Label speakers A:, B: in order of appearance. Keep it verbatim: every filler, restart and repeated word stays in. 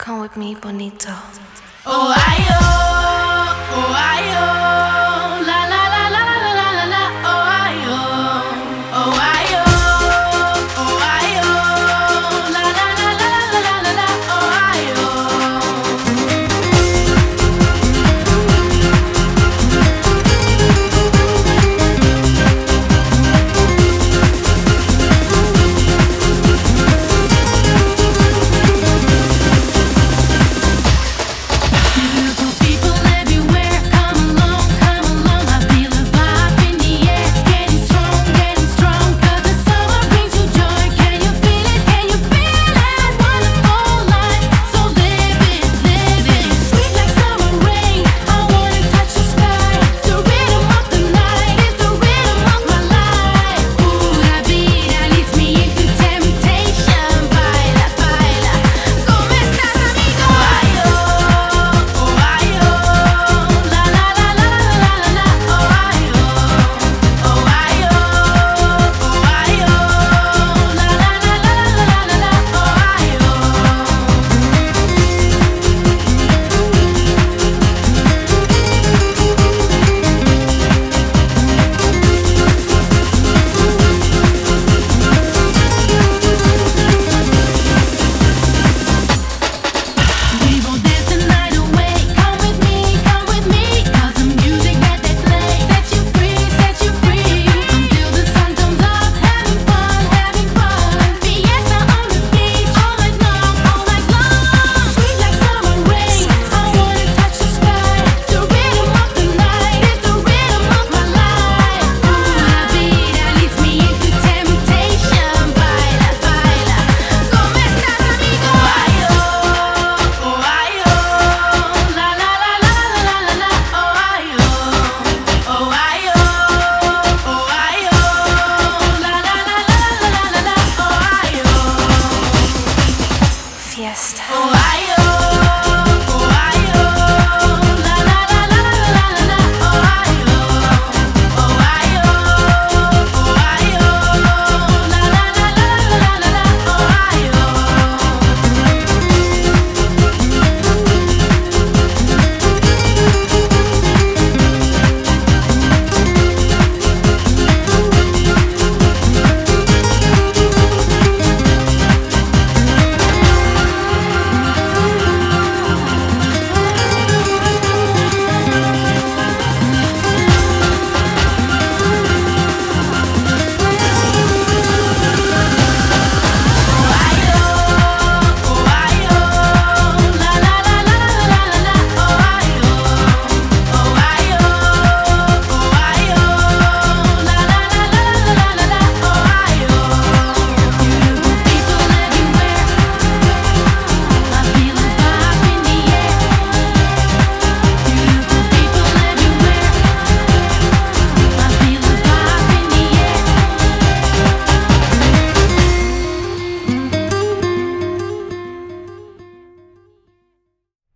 A: Come with me, bonito.
B: Oh, I, oh, oh, I, oh, la, la, la, la, la, la, la, la, oh, I, oh, oh, I, oh, oh, I, oh, la, la, la, la, la, la, la, la, oh, I,
A: Fiesta.
B: oh, I, oh.